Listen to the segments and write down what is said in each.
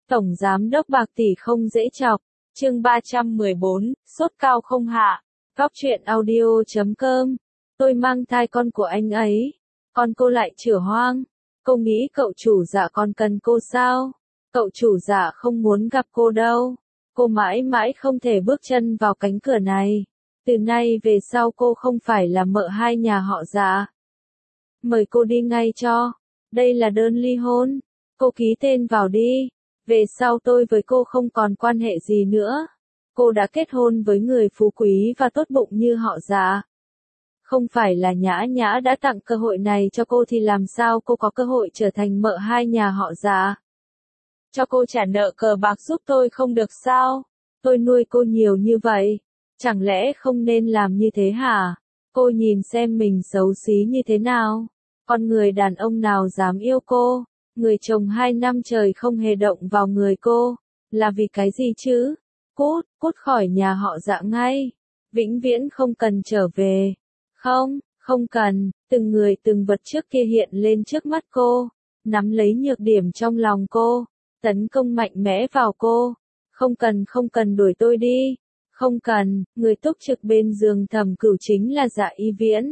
Tổng Giám đốc bạc tỷ không dễ chọc. Chương 314, sốt cao không hạ. Góc truyện audio.com. Tôi mang thai con của anh ấy. Con cô lại chửa hoang. Cô nghĩ cậu chủ dạ còn cần cô sao? Cậu chủ dạ không muốn gặp cô đâu. Cô mãi mãi không thể bước chân vào cánh cửa này. Từ nay về sau cô không phải là mợ hai nhà họ dạ. Mời cô đi ngay cho. Đây là đơn ly hôn. Cô ký tên vào đi. Về sau tôi với cô không còn quan hệ gì nữa. Cô đã kết hôn với người phú quý và tốt bụng như họ dạ. Không phải là Nhã Nhã đã tặng cơ hội này cho cô thì làm sao cô có cơ hội trở thành mợ hai nhà họ dạ? Cho cô trả nợ cờ bạc giúp tôi không được sao? Tôi nuôi cô nhiều như vậy. Chẳng lẽ không nên làm như thế hả? Cô nhìn xem mình xấu xí như thế nào? Con người đàn ông nào dám yêu cô? Người chồng 2 năm trời không hề động vào người cô. Là vì cái gì chứ? Cút khỏi nhà họ dạ ngay. Vĩnh viễn không cần trở về. Không cần. Từng người từng vật trước kia hiện lên trước mắt cô. Nắm lấy nhược điểm trong lòng cô. Tấn công mạnh mẽ vào cô. Không cần đuổi tôi đi. Không cần. Người túc trực bên giường Thẩm Cửu chính là Dạ Y Viễn.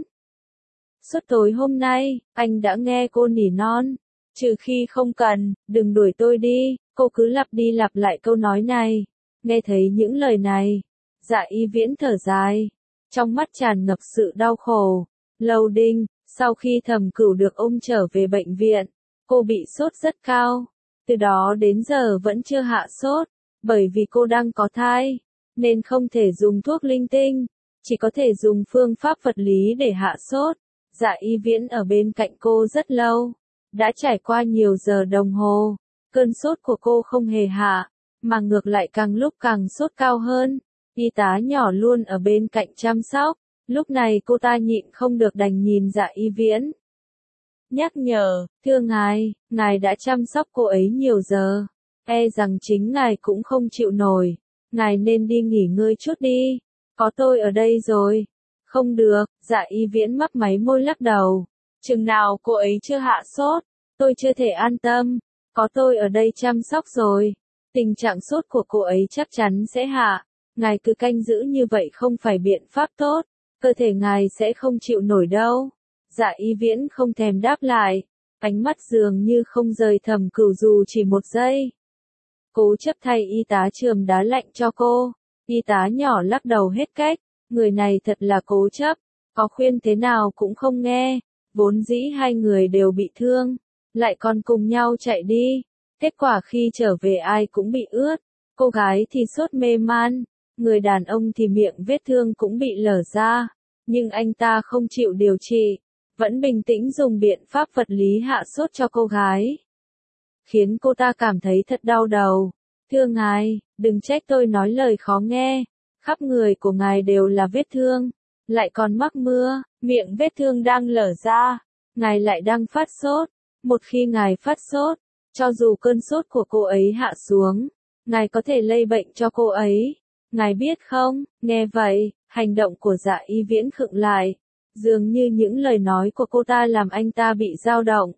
Suốt tối hôm nay, anh đã nghe cô nỉ non. Trừ khi không cần, đừng đuổi tôi đi. Cô cứ lặp đi lặp lại câu nói này. Nghe thấy những lời này, Dạ Y Viễn thở dài. Trong mắt tràn ngập sự đau khổ. Lâu Đinh, sau khi Thẩm Cửu được ôm trở về bệnh viện, cô bị sốt rất cao. Từ đó đến giờ vẫn chưa hạ sốt. Bởi vì cô đang có thai, nên không thể dùng thuốc linh tinh. Chỉ có thể dùng phương pháp vật lý để hạ sốt. Dạ Y Viễn ở bên cạnh cô rất lâu. Đã trải qua nhiều giờ đồng hồ. Cơn sốt của cô không hề hạ, mà ngược lại càng lúc càng sốt cao hơn. Y tá nhỏ luôn ở bên cạnh chăm sóc. Lúc này cô ta nhịn không được đành nhìn Dạ Y Viễn. Nhắc nhở, thưa ngài đã chăm sóc cô ấy nhiều giờ. E rằng chính ngài cũng không chịu nổi. Ngài nên đi nghỉ ngơi chút đi. Có tôi ở đây rồi. Không được, Dạ Y Viễn mấp máy môi lắc đầu. Chừng nào cô ấy chưa hạ sốt, tôi chưa thể an tâm. Có tôi ở đây chăm sóc rồi. Tình trạng sốt của cô ấy chắc chắn sẽ hạ. Ngài cứ canh giữ như vậy không phải biện pháp tốt. Cơ thể ngài sẽ không chịu nổi đâu. Dạ Y Viễn không thèm đáp lại. Ánh mắt dường như không rời Thẩm Cửu dù chỉ một giây. Cố chấp thay y tá chườm đá lạnh cho cô. Y tá nhỏ lắc đầu hết cách. Người này thật là cố chấp. Có khuyên thế nào cũng không nghe. Vốn dĩ hai người đều bị thương. Lại còn cùng nhau chạy đi. Kết quả khi trở về ai cũng bị ướt. Cô gái thì sốt mê man. Người đàn ông thì miệng vết thương cũng bị lở ra. Nhưng anh ta không chịu điều trị. Vẫn bình tĩnh dùng biện pháp vật lý hạ sốt cho cô gái. Khiến cô ta cảm thấy thật đau đầu. Thưa ngài, đừng trách tôi nói lời khó nghe. Khắp người của ngài đều là vết thương. Lại còn mắc mưa, miệng vết thương đang lở ra. Ngài lại đang phát sốt. Một khi ngài phát sốt, cho dù cơn sốt của cô ấy hạ xuống, ngài có thể lây bệnh cho cô ấy. Ngài biết không? Nghe vậy, hành động của Dạ Y Viễn khựng lại. Dường như những lời nói của cô ta làm anh ta bị dao động.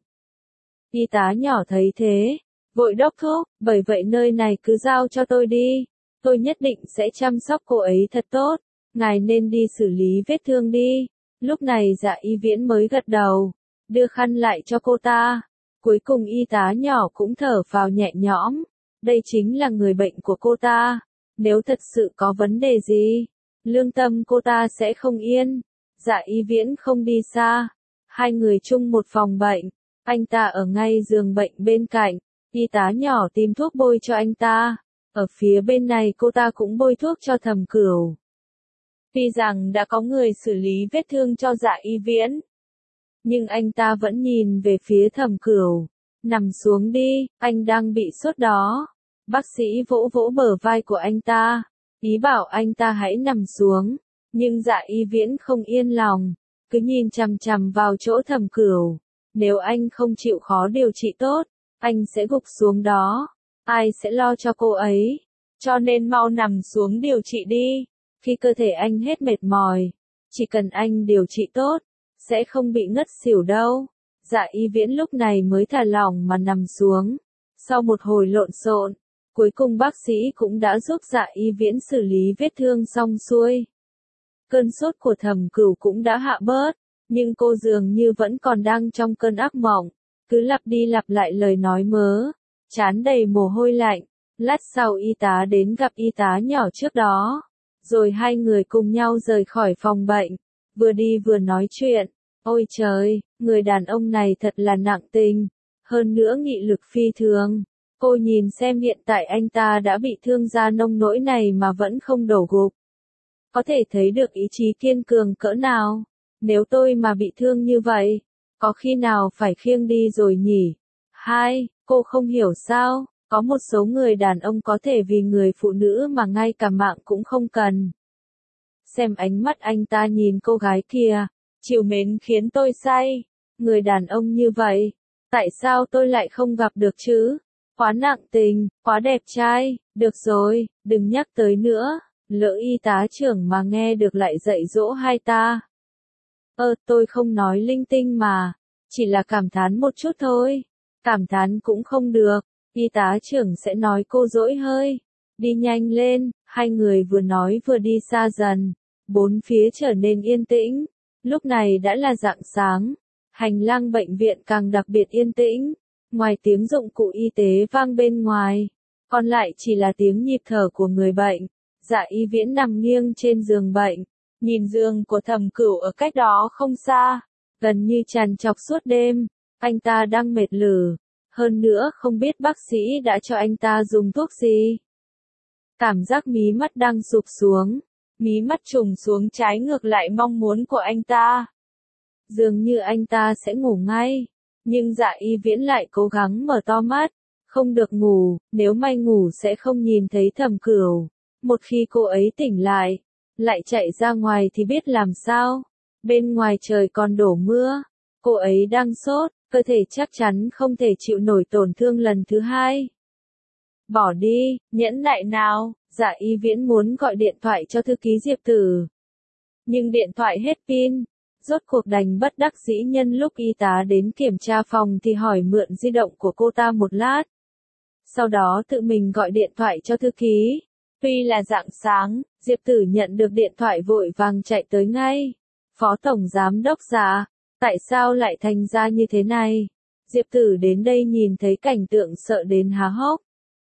Y tá nhỏ thấy thế, vội đốc thúc, bởi vậy nơi này cứ giao cho tôi đi. Tôi nhất định sẽ chăm sóc cô ấy thật tốt. Ngài nên đi xử lý vết thương đi. Lúc này Dạ Y Viễn mới gật đầu, đưa khăn lại cho cô ta. Cuối cùng y tá nhỏ cũng thở phào nhẹ nhõm. Đây chính là người bệnh của cô ta. Nếu thật sự có vấn đề gì, lương tâm cô ta sẽ không yên. Dạ Y Viễn không đi xa. Hai người chung một phòng bệnh. Anh ta ở ngay giường bệnh bên cạnh. Y tá nhỏ tìm thuốc bôi cho anh ta. Ở phía bên này cô ta cũng bôi thuốc cho Thẩm Cửu. Tuy rằng đã có người xử lý vết thương cho Dạ Y Viễn, nhưng anh ta vẫn nhìn về phía Thẩm Cửu. Nằm xuống đi, anh đang bị sốt đó. Bác sĩ vỗ vỗ bờ vai của anh ta. Ý bảo anh ta hãy nằm xuống. Nhưng Dạ Y Viễn không yên lòng. Cứ nhìn chằm chằm vào chỗ Thẩm Cửu. Nếu anh không chịu khó điều trị tốt, anh sẽ gục xuống đó. Ai sẽ lo cho cô ấy? Cho nên mau nằm xuống điều trị đi. Khi cơ thể anh hết mệt mỏi, chỉ cần anh điều trị tốt, sẽ không bị ngất xỉu đâu. Dạ Y Viễn lúc này mới thả lỏng mà nằm xuống. Sau một hồi lộn xộn, Cuối cùng bác sĩ cũng đã giúp Dạ Y Viễn xử lý vết thương xong xuôi. Cơn sốt của Thẩm Cửu cũng đã hạ bớt, nhưng cô dường như vẫn còn đang trong cơn ác mộng, cứ lặp đi lặp lại lời nói mớ, trán đầy mồ hôi lạnh. Lát sau y tá đến gặp y tá nhỏ trước đó, rồi hai người cùng nhau rời khỏi phòng bệnh, vừa đi vừa nói chuyện. Ôi trời, người đàn ông này thật là nặng tình, hơn nữa nghị lực phi thường. Cô nhìn xem hiện tại anh ta đã bị thương ra nông nỗi này mà vẫn không đổ gục. Có thể thấy được ý chí kiên cường cỡ nào. Nếu tôi mà bị thương như vậy, có khi nào phải khiêng đi rồi nhỉ? Cô không hiểu sao, có một số người đàn ông có thể vì người phụ nữ mà ngay cả mạng cũng không cần. Xem ánh mắt anh ta nhìn cô gái kia, trìu mến khiến tôi say. Người đàn ông như vậy, tại sao tôi lại không gặp được chứ? Quá nặng tình, quá đẹp trai, được rồi, đừng nhắc tới nữa, lỡ y tá trưởng mà nghe được lại dạy dỗ hai ta. Tôi không nói linh tinh mà, chỉ là cảm thán một chút thôi. Cảm thán cũng không được, y tá trưởng sẽ nói cô dỗi hơi. Đi nhanh lên, hai người vừa nói vừa đi xa dần, bốn phía trở nên yên tĩnh. Lúc này đã là rạng sáng, hành lang bệnh viện càng đặc biệt yên tĩnh. Ngoài tiếng dụng cụ y tế vang bên ngoài, còn lại chỉ là tiếng nhịp thở của người bệnh. Dạ Y Viễn nằm nghiêng trên giường bệnh, nhìn giường của Thẩm Cửu ở cách đó không xa, gần như trằn trọc suốt đêm. Anh ta đang mệt lử, hơn nữa không biết bác sĩ đã cho anh ta dùng thuốc gì. Cảm giác mí mắt đang sụp xuống, mí mắt trùng xuống trái ngược lại mong muốn của anh ta. Dường như anh ta sẽ ngủ ngay, nhưng Dạ Y Viễn lại cố gắng mở to mắt. Không được ngủ, nếu may ngủ sẽ không nhìn thấy Thẩm Cửu. Một khi cô ấy tỉnh lại chạy ra ngoài thì biết làm sao. Bên ngoài trời còn đổ mưa, cô ấy đang sốt, cơ thể chắc chắn không thể chịu nổi tổn thương lần thứ hai. Bỏ đi, nhẫn nại nào. Dạ Y Viễn muốn gọi điện thoại cho thư ký Diệp Tử, nhưng điện thoại hết pin. Rốt cuộc đành bất đắc dĩ nhân lúc y tá đến kiểm tra phòng thì hỏi mượn di động của cô ta một lát. Sau đó tự mình gọi điện thoại cho thư ký. Tuy là rạng sáng, Diệp Tử nhận được điện thoại vội vàng chạy tới ngay. Phó Tổng Giám Đốc Dạ, tại sao lại thành ra như thế này? Diệp Tử đến đây nhìn thấy cảnh tượng sợ đến há hốc.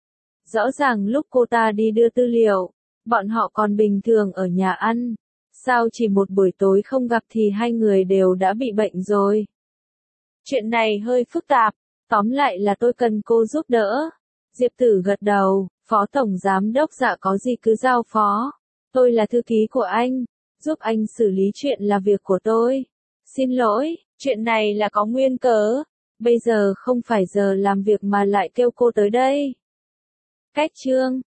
Rõ ràng lúc cô ta đi đưa tư liệu, bọn họ còn bình thường ở nhà ăn. Sao chỉ một buổi tối không gặp thì hai người đều đã bị bệnh rồi? Chuyện này hơi phức tạp, tóm lại là tôi cần cô giúp đỡ. Diệp Tử gật đầu, Phó Tổng Giám Đốc Dạ có gì cứ giao phó. Tôi là thư ký của anh, giúp anh xử lý chuyện là việc của tôi. Xin lỗi, chuyện này là có nguyên cớ. Bây giờ không phải giờ làm việc mà lại kêu cô tới đây. Cách chương